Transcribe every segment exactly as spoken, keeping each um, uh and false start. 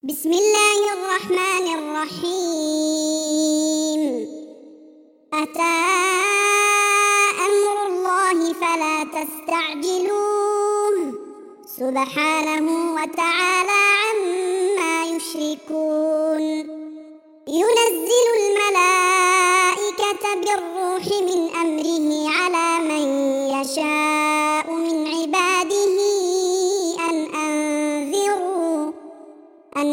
بسم الله الرحمن الرحيم. أتى أمر الله فلا تستعجلوه سبحانه وتعالى عما يشركون. ينزل الملائكة بالروح من أمره على من يشاء من عباده أن أنذروا أن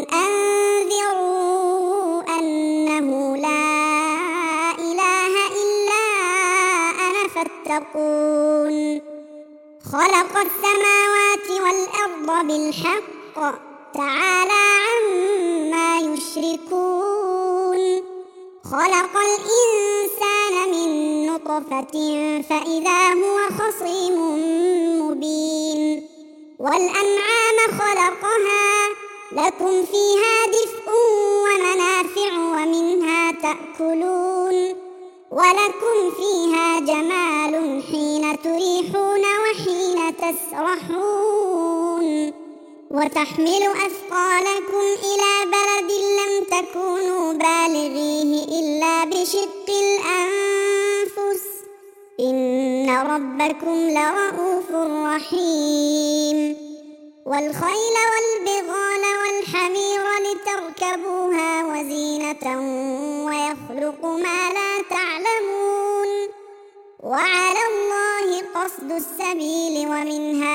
أنذروا أنه لا إله إلا أنا فاتقون. خلق السماوات والأرض بالحق تعالى عما يشركون. خلق الإنسان من نطفة فإذا هو خصيم مبين. والأنعام خلقها لكم فيها دفء ومنافع ومنها تأكلون. ولكم فيها جمال حين تريحون وحين تسرحون. وتحمل أثقالكم إلى بلد لم تكونوا بالغيه إلا بشق الأنفس إن ربكم لرؤوف رحيم. والخيل والبغال والحمير لتركبوها وزينة ويخلق ما لا تعلمون. وعلى الله قصد السبيل ومنها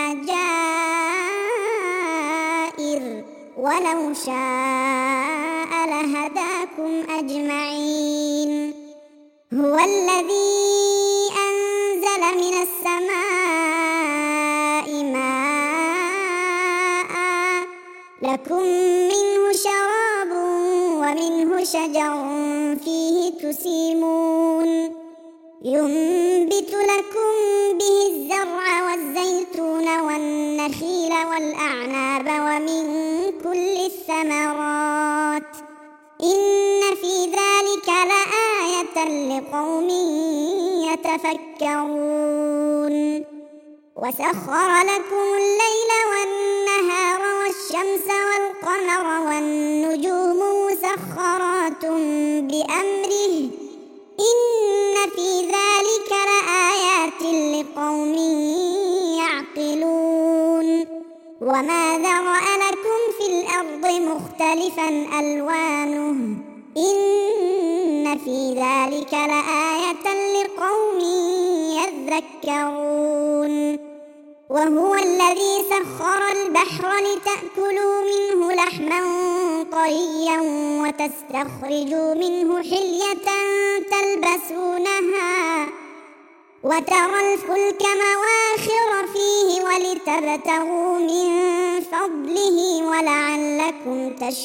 جائر ولو شاء لهداكم أجمعين. هو الذي أنزل من السماء ماء لكم منه شراب ومنه شجر فيه تسيمون. ينبت لكم به الزرع والزيتون والنخيل والأعناب ومن كل الثمرات إن في ذلك لآية لقوم يتفكرون. وسخر لكم الليل والنهار والشمس والقمر والنجوم مسخرات بأمره إن في ذلك لآيات لقوم يعقلون. وما ذرأ لكم في الأرض مختلفا ألوانه إن في ذلك لآية لقوم يذكرون. وهو الذي سخر البحر لتأكلوا منه لحما طريا وتستخرجوا منه حلية تلبسونها وترى الفلك مواخر فيه ولتبتغوا من فضله ولعلكم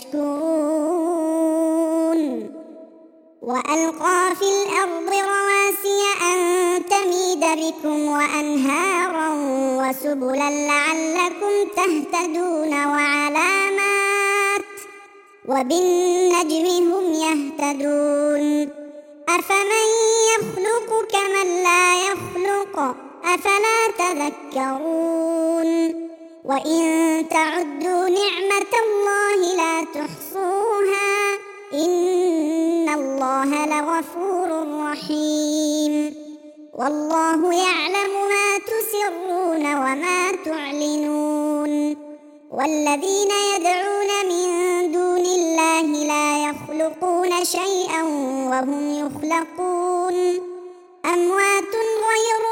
تشكرون. وألقى في الأرض رواسي أن تميد بكم وأنهارا وسبلا لعلكم تهتدون وعلامات وبالنجم هم يهتدون. أفمن يخلق كمن لا يخلق أفلا تذكرون. وإن تعدوا نعمة الله لا تحصوها إن الله لغفور رحيم. والله يعلم ما تسرون وما تعلنون. والذين يدعون من دون الله لا يخلقون شيئا وهم يخلقون. أموات غير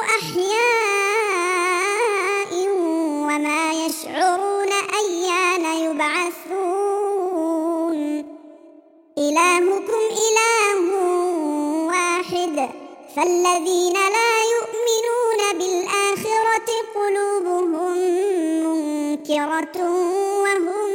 أحياء وما يشعرون أيان يبعثون. إلهكم إله واحد فالذين لا يؤمنون بالآخرة قلوبهم منكرة وهم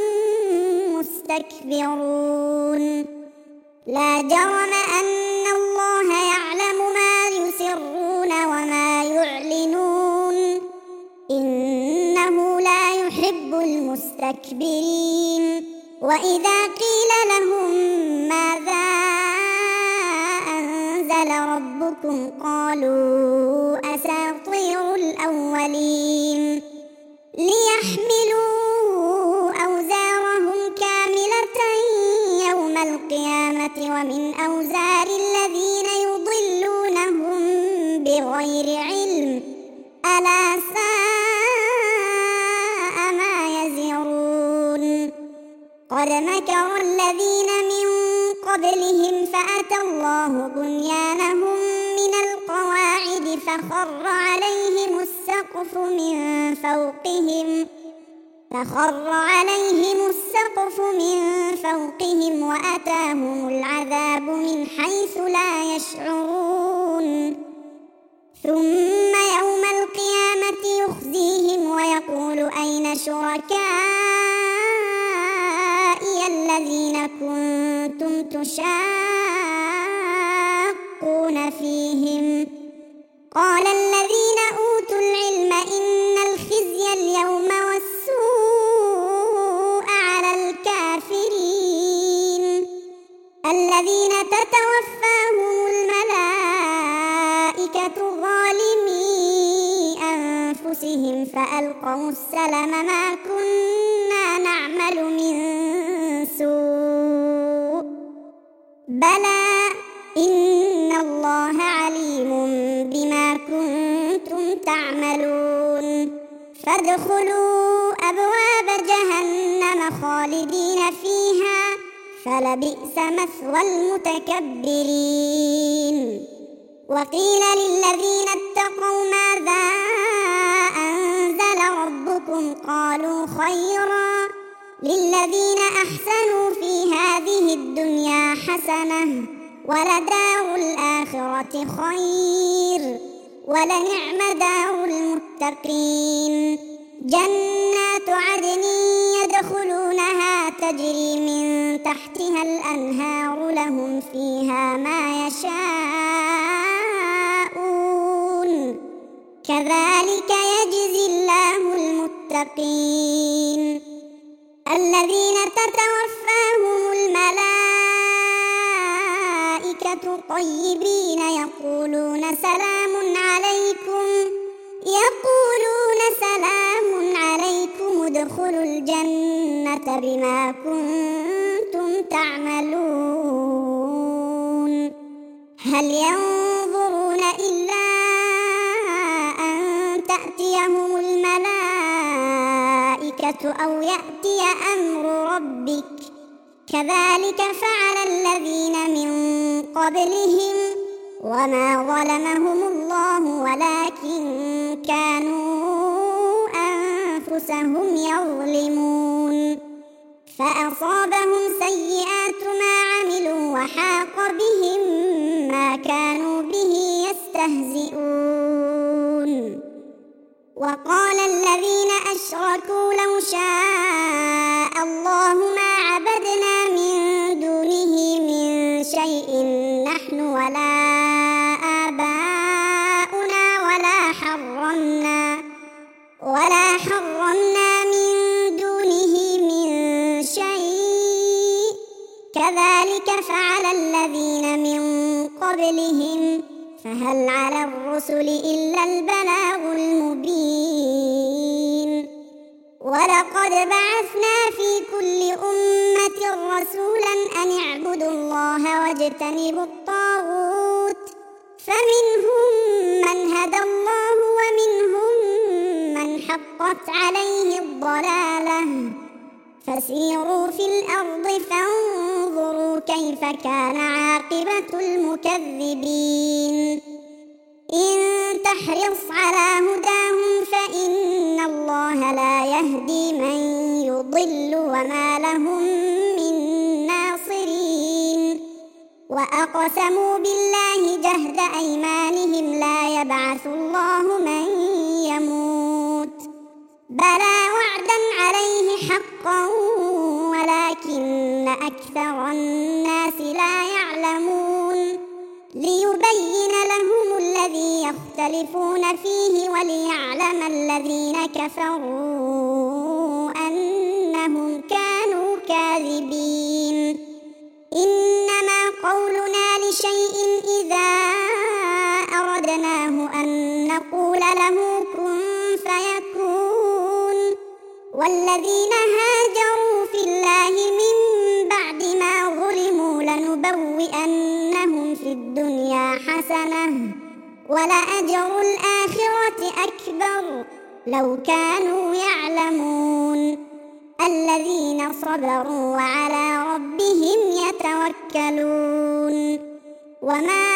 مستكبرون. لا جرم أن الله يعلم ما يسرون وما يعلنون إنه لا يحب المستكبرين. وإذا قيل لهم ماذا أنزل ربكم قالوا أساطير الأولين. ليحملوا أوزارهم كاملة السيئات ومن أوزار الذين يضلونهم بغير علم ألا ساء ما يزرون قد مكر الذين من قبلهم فأتى الله بنيانهم من القواعد فخر عليهم السقف من فوقهم فخر عليهم السقف من فوقهم وأتاهم العذاب من حيث لا يشعرون ثم يوم القيامة يخزيهم ويقول أين شركائي الذين كنتم تشاقون فيهم قال الذين أوتوا العلم إن الخزي اليوم والسوء على الكافرين الذين تتوفاهم الملائكة ظالمي أنفسهم فألقوا السلم ما كنا نعمل من سوء بلى إن الله عليم بما كنتم تعملون فادخلوا أبواب جهنم خالدين فيها فلبئس مثوى المتكبرين وقيل للذين اتقوا ماذا أنزل ربكم قالوا خيرا للذين أحسنوا في هذه الدنيا حسنة ولدار الآخرة خير ولنعم دار المتقين جنات عدن يدخلونها تجري من تحتها الأنهار لهم فيها ما يشاءون كذلك يجزي الله المتقين الذين تتوفاهم الملائكة طيبين يقولون سلام عليكم يقولون سلام عليكم ادخلوا الجنة بما كنتم تعملون هل ينظرون إلا أن تأتيهم الملائكة أو يأتي أمر ربك كذلك فعل الذين من قبلهم وما ظلمهم الله ولكن كانوا أنفسهم يظلمون فأصابهم سيئات ما عملوا وحاق بهم ما كانوا به يستهزئون وقال الذين أشركوا لو شاء الله ما عبدنا من دونه من شيء نحن ولا آباؤنا ولا حرمنا ولا حرمنا من دونه من شيء كذلك فعل الذين من قبلهم فهل على الرسل إلا البلاغ المبين ولقد بعثنا في كل أمة رسولا أن اعبدوا الله واجتنبوا الطاغوت فمنهم من هدى الله ومنهم من حقت عليه الضلالة فسيروا في الأرض فانظروا كيف كان عاقبة المكذبين إن تحرص على هداهم فإن الله لا يهدي من يضل وما لهم من ناصرين وأقسموا بالله جهد أيمانهم لا يبعث الله من يموت بلى وعدا عليه حقا ولكن أكثر الناس لا يعلمون ليبين لهم الذي يختلفون فيه وليعلم الذين كفروا أنهم كانوا كاذبين إنما قولنا لشيء إذا أردناه أن نقول له كن فيكون والذين هاجروا في الله من بعد ما ظلموا لنبوئنهم ولأجر الآخرة أكبر لو كانوا يعلمون الذين صبروا وعلى ربهم يتوكلون وما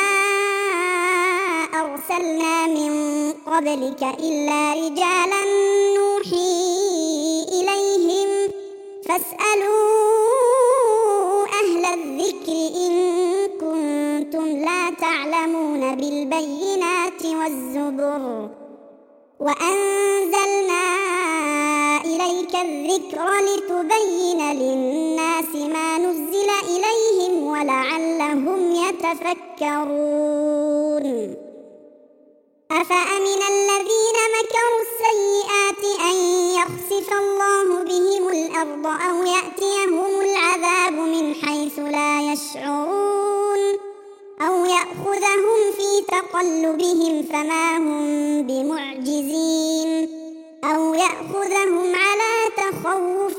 أرسلنا من قبلك إلا رجالا نوحي إليهم فاسألوا أهل الذكر إن كنتم لا تعلمون بالبينات والزبر وأنزلنا إليك الذكر لتبين للناس ما نزل إليهم ولعلهم يتفكرون أفأمن الذين مكروا السيئات أن يخسف الله بهم الأرض أو يأتيهم العذاب من حيث لا يشعرون أو يأخذهم في تقلبهم فما هم بمعجزين أو يأخذهم على تخوف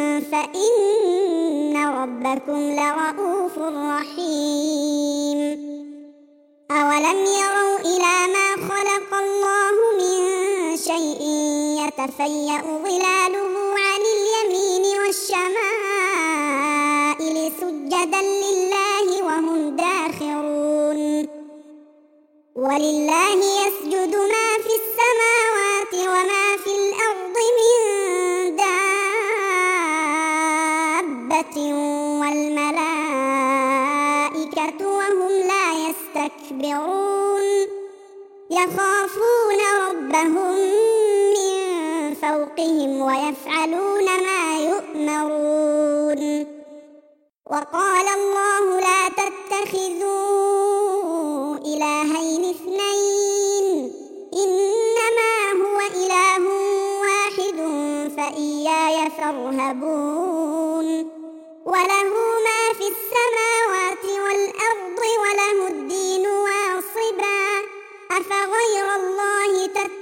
فإن ربكم لرؤوف رحيم أولم يروا إلى ما خلق الله من شيء يتفيأ ظلاله عن اليمين والشمائل سجدا لله وهم داخرون ولله يسجد ما في السماوات وما في الأرض من دابة والملائكة وهم لا يستكبرون يخافون ربهم من فوقهم ويفعلون ما يؤمرون وقال الله لا تتخذوا إلهين اثنين إنما هو إله واحد فإياي فارهبون وله ما في السماوات والأرض وله الدين واصبا أفغير الله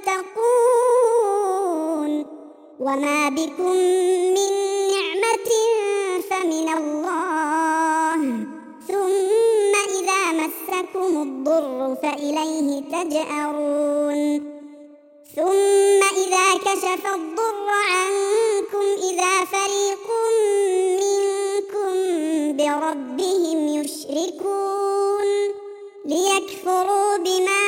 تتقون وما بكم من نعمة فمن الله ثم إذا مسكم الضر فإليه تجأرون ثم إذا كشف الضر عنكم إذا فريق منكم بربهم يشركون ليكفروا بما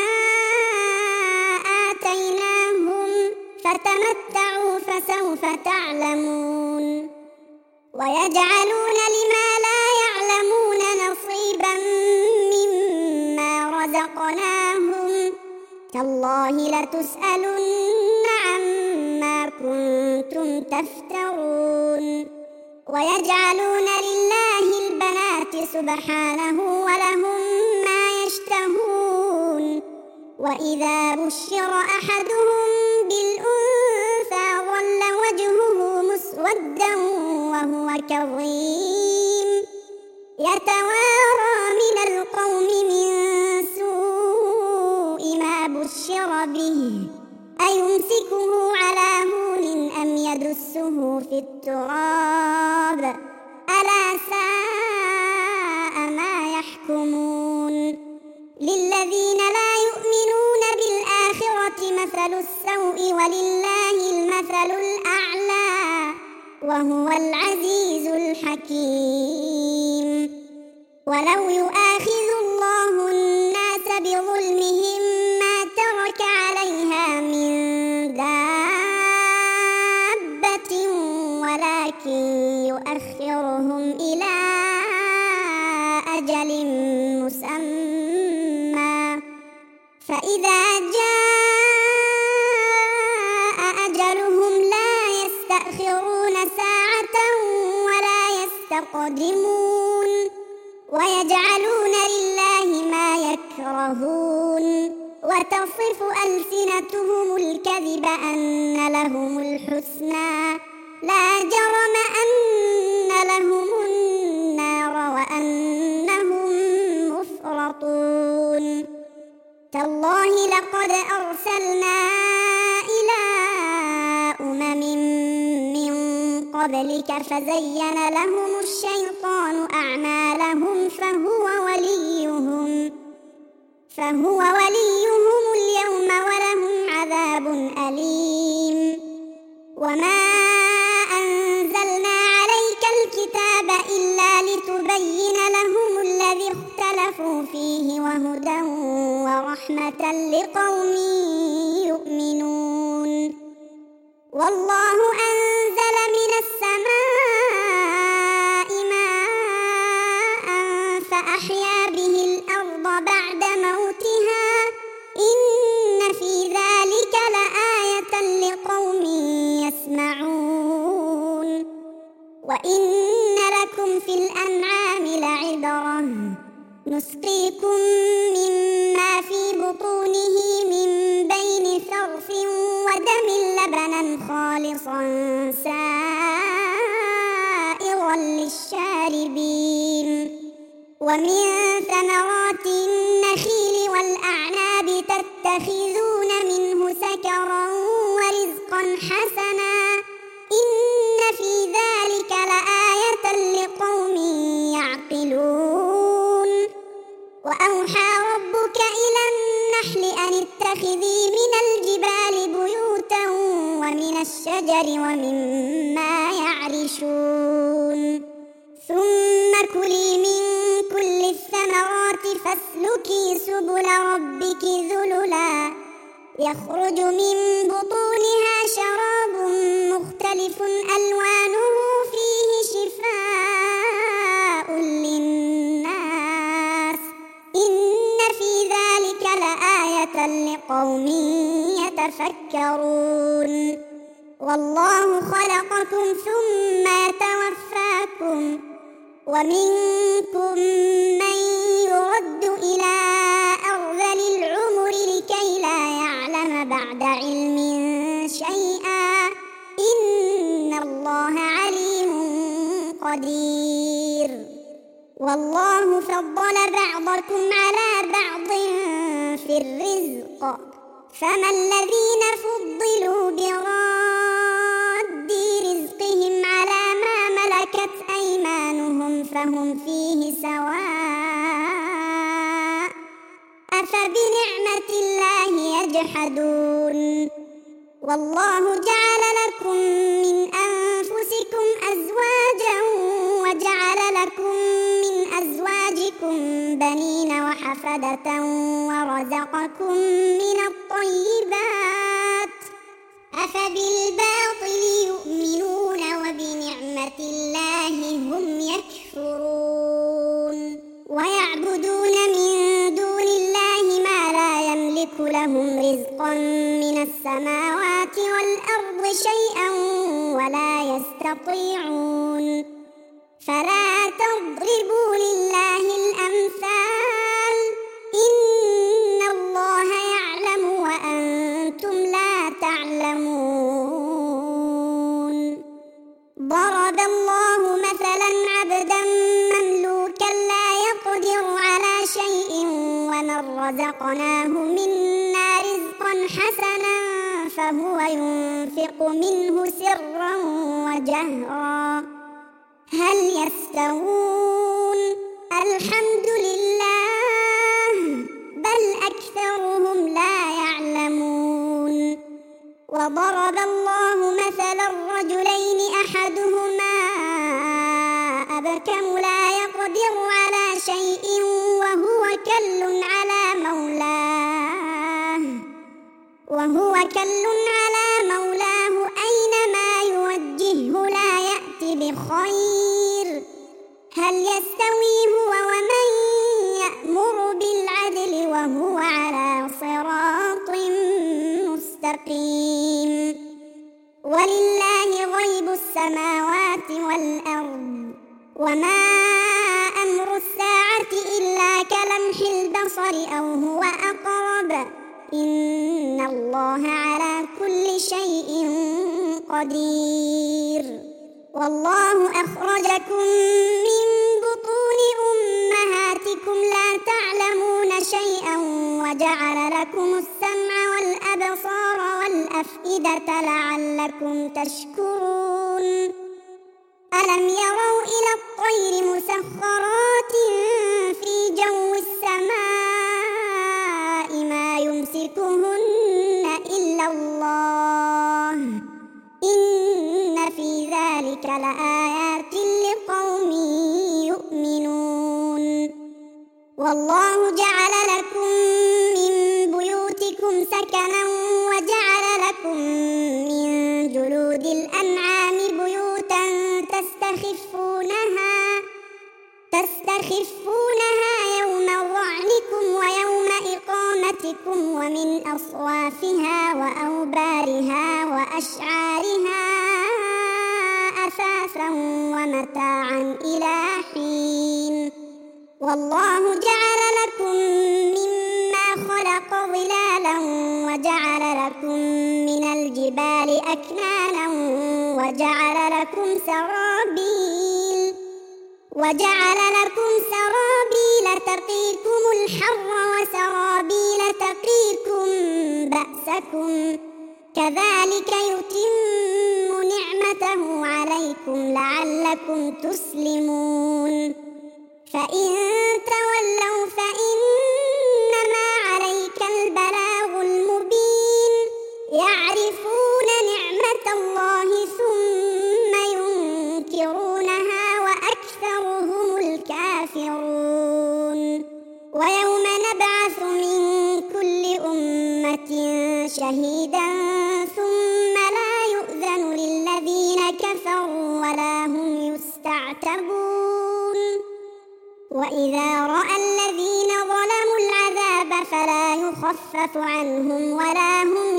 آتيناهم فتمتعوا فسوف تعلمون ويجعلون لما لا يعلمون نصيبا مما رزقناهم تالله لتسألن عما كنتم تفترون ويجعلون لله البنات سبحانه ولهم ما يشتهون وإذا بشر أحدهم بالأنثى ظل وجهه مسودا وهو كظيم يتوارى من القوم من سوء ما بشر به أيمسكه على هون أم يدسه في التراب ألا ساء ما يحكمون للذين لا يؤمنون بالآخرة مثل السوء ولله المثل الأعلى وهو العزيز الحكيم ولو يؤاخذ الله الناس بظلمهم ما ترك عليها من دابة ولكن يؤخرهم إلى أجل مسمى فإذا جاء أجلهم لا يستأخرون ساعة ولا يستقدمون ويجعلون لله ما يكرهون وتصف ألسنتهم الكذب أن لهم الحسنى لا جرم أن لهم النار وأنهم مفرطون تالله لقد أرسلنا إلى أمم من قبلك فزين لهم الشيطان أعمالهم فهو وليهم فهو وليهم ليبين لهم الذي اختلفوا فيه وهدى ورحمة لقوم يؤمنون والله أنزل من السماء ماء فأحيا به الأرض بعد موتها إن في ذلك لآية لقوم يسمعون وإن لكم في الأنعام لعبرة نسقيكم مما في بطونه من بين فرث ودم لبنا خالصا سائغا للشاربين ومن ثمرات النخيل والأعناب تتخذون منه سكرا ورزقا حسنا إن في ذلك لآية لقوم يعقلون وأوحى ربك إلى النحل أن اتخذي من الجبال بيوتا ومن الشجر ومما يعرشون ثم كلي من كل الثمرات فاسلكي سبل ربك ذللا يخرج من بطونها شراب مختلف ألوانه فيه شفاء للناس إن في ذلك لآية لقوم يتفكرون والله خلقكم ثم يتوفاكم ومنكم من يرد إلى أرذل العمر لكي لا يعلم بعد علم شيئا إن الله عليم قدير والله فضل بعضكم على بعض في الرزق فما الذين فضلوا براد رزقهم على ما ملكت أيمانهم فهم فيه سواء أفبنعمة الله يجحدون والله جعل لكم من أنفسكم أزواجا وجعل لكم من أزواجكم بنين وحفدة ورزقكم من الطيبات أفبالباطل يؤمنون وبنعمة الله هم يكفرون ويعبدون من دون الله ما لا يملك لهم رزقا من السماوات والأرض شيئا ولا يستطيعون فلا تضربوا لله الأمثال إن الله يعلم وأنتم لا تعلمون ضرب الله مثلا عبدا مملوكا لا يقدر على شيء ومن رزقناه منا رزقا حسنا فهو ينفق منه سرا وجهرا هل يستوون الحمد لله بل أكثرهم لا يعلمون وضرب الله مثلا رجلين أحدهما أبكم لا يقدر على شيء وهو كل على مولاه وهو كل على مولاه أينما يوجهه لا يأتي بخير هل يستوي هو ومن يأمر بالعدل وهو على صراط مستقيم ولله غيب السماوات والأرض وما أمر الساعة إلا كلمح البصر أو هو أقرب إن الله على كل شيء قدير والله أخرجكم من بطون أمهاتكم لا تعلمون شيئا وجعل لكم السمع والأبصار والأفئدة لعلكم تشكرون ألم يروا إلى الطير مسخرات في جو السماء ما يمسكهن إلا الله إن في ذلك لآيات لقوم يؤمنون والله جعل لكم من بيوتكم سكنا وجعل لكم من جلود الأنعام بيوتا تستخفونها تستخفونها يوم ظعنكم ويوم إقامتكم ومن أصوافها وأوبارها وأشعارها أثاثا ومتاعا إلى حين والله جعل لكم مما خلق ظلالا وجعل لكم من الجبال أكنانا وجعل لكم سرابيل وجعل لكم سرابيل تقيكم الحر وسرابيل تقيكم بأسكم كذلك يتم نعمته عليكم لعلكم تسلمون فإن تولوا فإنما عليك البلاغ المبين يعرفون نعمة الله ثم ينكرونها وأكثرهم الكافرون ويوم نبعث من كل أمة شهيدا ثم لا يؤذن للذين كفروا ولا هم يستعتبون وإذا رأى الذين ظلموا العذاب فلا يخفف عنهم ولا هم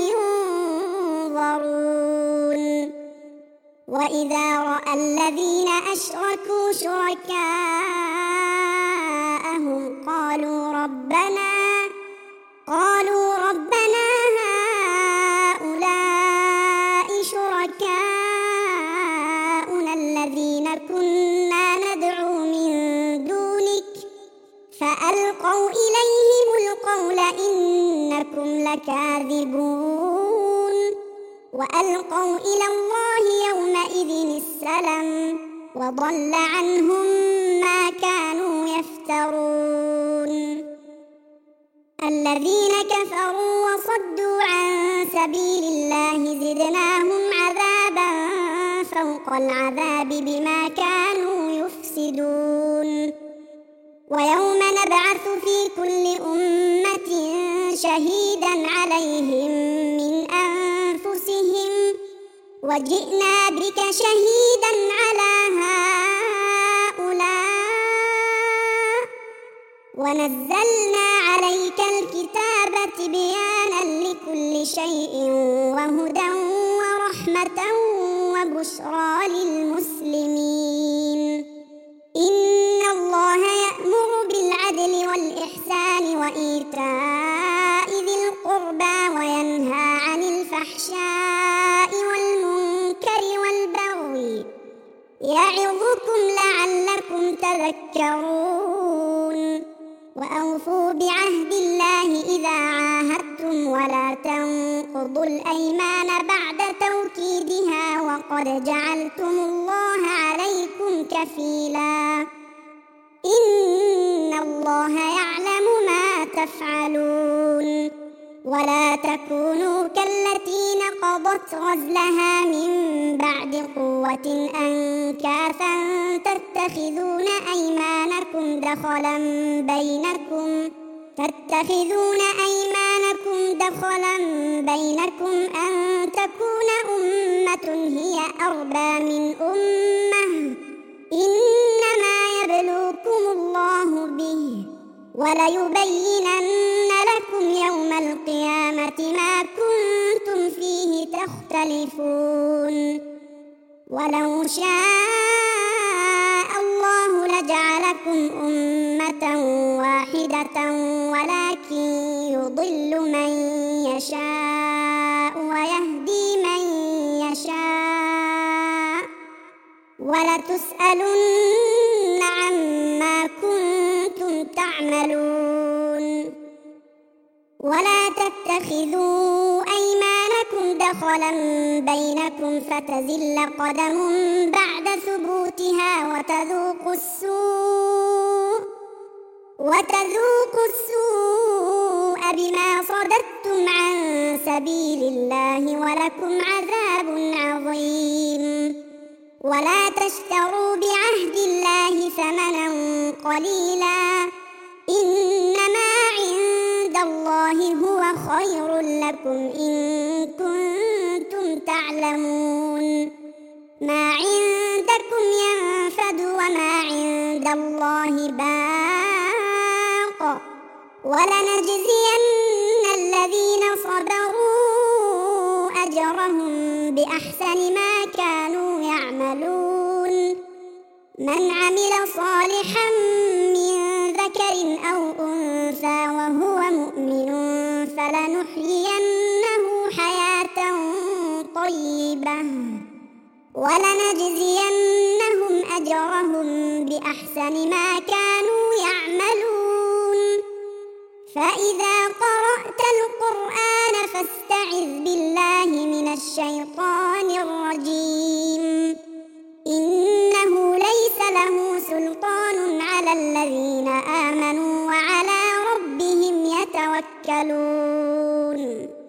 ينظرون وإذا رأى الذين أشركوا شركاءهم قالوا ربنا قالوا ربنا هؤلاء شركاؤنا الذين كنا ندعو من دونك فألقوا إليهم القول إنكم لكاذبون وألقوا إلى الله يومئذ السلام وضل عنهم ما كانوا يفترون الذين كفروا وصدوا عن سبيل الله زدناهم عذابا فوق العذاب بما كانوا يفسدون ويوم نبعث في كل أمة شهيدا عليهم من أنفسهم وجئنا بك شهيدا على هؤلاء ونزلنا عليك الكتاب تبيانا لكل شيء وهدى ورحمة وبشرى للمسلمين إن الله يأمر بالعدل والإحسان وإيتاء ذي القربى وينهى عن الفحشاء والمنكر والبغي يعظكم لعلكم تذكرون وأوفوا بعهد الله إذا عاهدتم ولا تنقضوا الأيمان بعد توكيدها وقد جعلتم الله عليكم كفيلا إن الله يعلم ما تفعلون ولا تكونوا كالتي نقضت غزلها من بعد قوة أنكاثا تتخذون أيمانكم دخلا بينكم تتخذون أيمانكم دخلا بينكم أن تكون أمة هي أربى من أمة إنما يبلوكم الله به وليبينن لكم يوم القيامة ما كنتم فيه تختلفون ولو شاء الله لجعلكم أمة واحدة ولكن يضل من يشاء ويهدي من يشاء ولتسألن عما كنتم تعملون ولا تتخذوا أيمانكم دخلا بينكم فتزل قدم بعد ثبوتها وتذوقوا السوء وتذوقوا السوء بما صددتم عن سبيل الله ولكم عذاب عظيم ولا تشتروا بعهد الله ثمنا قليلا إن لكم إن كنتم تعلمون ما عندكم ينفد وما عند الله باق ولنجزين الذين صبروا أجرهم بأحسن ما كانوا يعملون من عمل صالحا من ذكر أو أنثى وهو مؤمن فلنحيينه حياة طيبة ولنجزينهم أجرهم بأحسن ما كانوا يعملون فإذا قرأت القرآن فاستعذ بالله من الشيطان الرجيم إنه ليس له سلطان على الذين آمنوا وعلى ربهم يتوكلون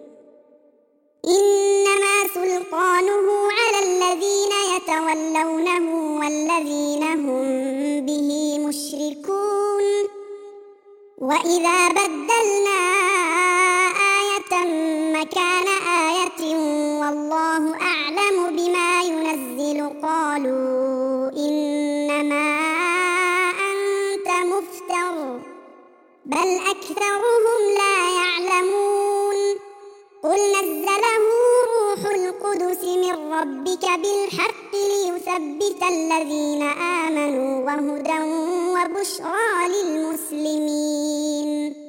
إنما سلطانه على الذين يتولونه والذين هم به مشركون وإذا بدلنا آية مكان آية والله أعلم بما ينزل قالوا إنما أنت مفتر بل أكثرهم لا يعلمون قل نزله روح القدس من ربك بالحق ليثبت الذين آمنوا وهدى وبشرى للمسلمين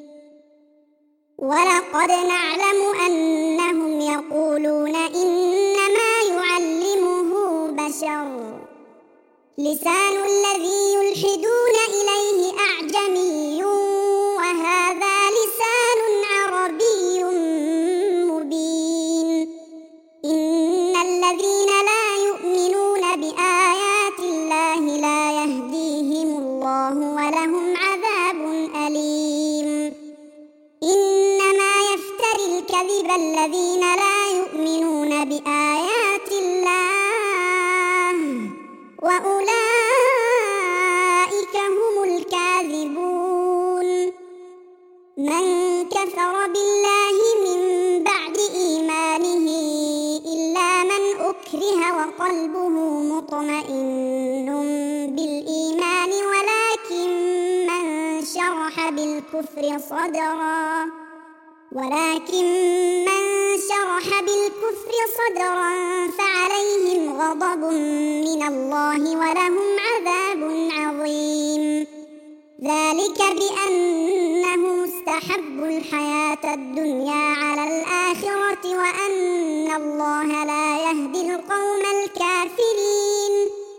ولقد نعلم أنهم يقولون إنما يعلمه بشر لسان الذي يلحدون إليه أعجمي وهذا لسان عربي مبين إن الذين لا يؤمنون بآيات الله لا يهديهم الله ولهم عذاب أليم إنما يفتري الكذب الذين لا يؤمنون بآيات الله وأولئك هم الكاذبون من كفر بالله من بعد إيمانه إلا من أكره وقلبه مطمئن بالإيمان ولكن من شرح بالكفر صدرا ولكن من شرح بالكفر صدرا فعليهم غضب من الله ولهم عذاب عظيم ذلك بأنهم استحبوا الحياة الدنيا على الآخرة وأن الله لا يهدي القوم الكافرين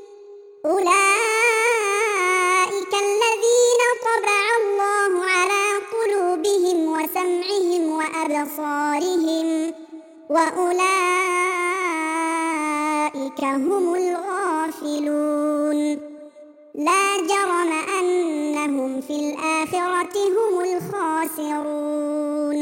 أولئك الذين طبع الله على قلوبهم وسمعهم وأبصارهم وأولئك هم الغافلون لا جرم أنهم في الآخرة هم الخاسرون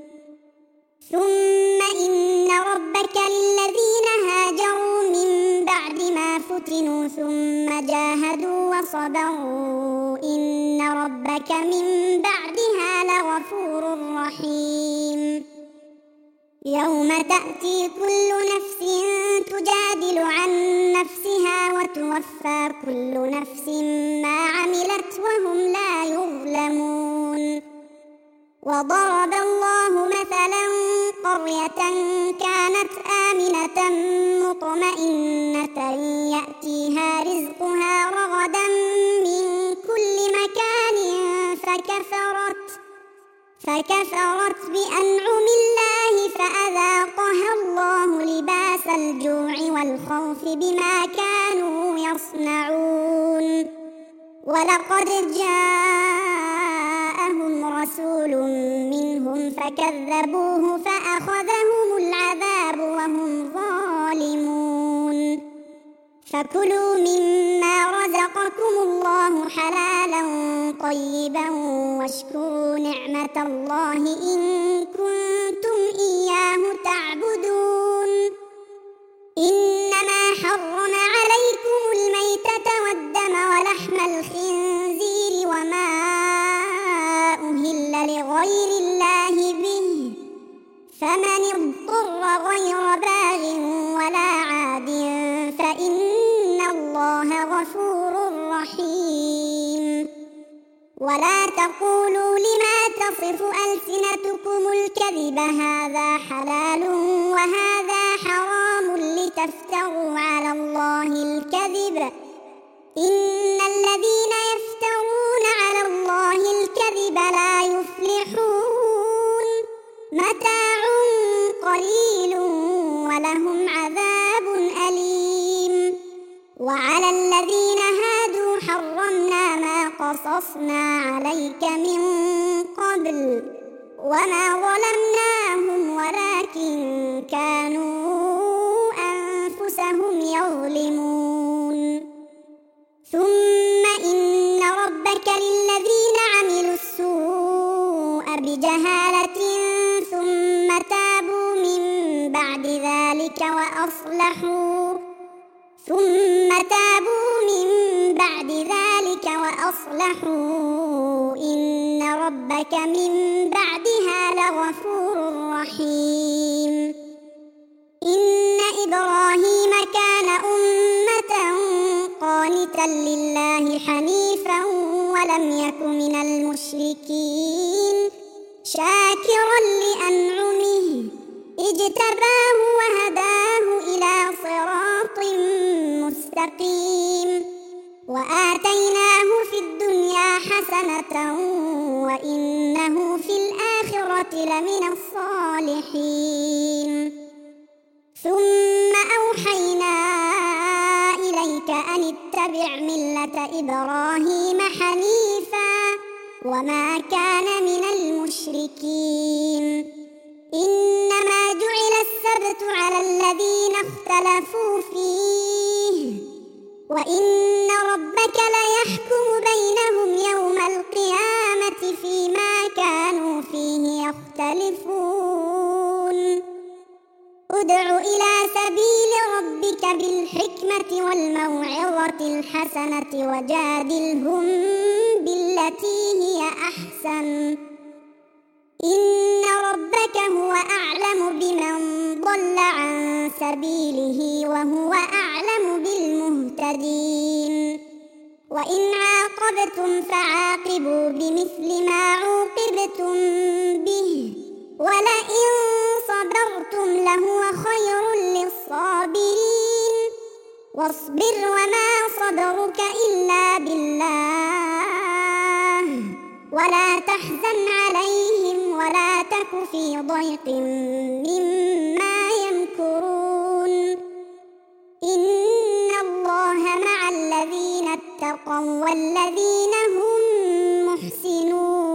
ثم إن ربك للذين هاجروا من بعد ما فتنوا ثم جاهدوا وصبروا إن ربك من بعدها لغفور رحيم يوم تأتي كل نفس تجادل عن نفسها وتوفى كل نفس ما عملت وهم لا يظلمون وضرب الله مثلا قرية كانت آمنة مطمئنة يأتيها رزقها رغدا من كل مكان فكفرت فكفرت بأنعم الله فأذاقها الله لباس الجوع والخوف بما كانوا يصنعون ولقد جاءهم رسول منهم فكذبوه فأخذهم العذاب وهم ظالمون فكلوا مما رزقكم الله حلالا طيبا واشكروا نعمة الله إن كنتم إياه تعبدون إنما حرم عليكم الميتة والدم ولحم الخنزير وما أهل لغير الله به فمن اضطر غير باغ ولا عاد فإن الله غفور رحيم. ولا تقولوا لما تصف ألسنتكم الكذب هذا حلال وهذا حرام لتفتروا على الله الكذب إن الذين يفترون على الله الكذب لا يفلحون. متاع قليل ولهم عذاب أليم. وعلى الذين هادوا حرمنا ما قصصنا عليك من قبل وما ظلمناهم ولكن كانوا أنفسهم يظلمون. ثم إن ربك للذين عملوا السوء بجهالة ثم تابوا من بعد ذلك وأصلحوا ثم تابوا من بعد ذلك وأصلحوا إن ربك من بعدها لغفور رحيم. إن إبراهيم كان أمة قانتا لله حنيفا ولم يك من المشركين شاكرا لأنعمه اجتباه وهداه إلى صراط مستقيم. وآتيناه في الدنيا حسنة وإنه في الآخرة لمن الصالحين. ثم أوحينا إليك أن اتبع ملة إبراهيم حنيفا وما كان من المشركين. إنما جعل السبت على الذين اختلفوا فيه وإن ربك ليحكم بينهم يوم القيامة فيما كانوا فيه يختلفون. ادع إلى سبيل ربك بالحكمة والموعظة الحسنة وجادلهم بالتي هي أحسن إن ربك هو أعلم بمن ضل عن سبيله وهو أعلم بالمهتدين. وإن عاقبتم فعاقبوا بمثل ما عوقبتم به ولئن صبرتم لهو خير للصابرين. واصبر وما صبرك إلا بالله ولا تحزن عليهم ولا تك في ضيق مما يمكرون. إن الله مع الذين اتقوا والذين هم محسنون.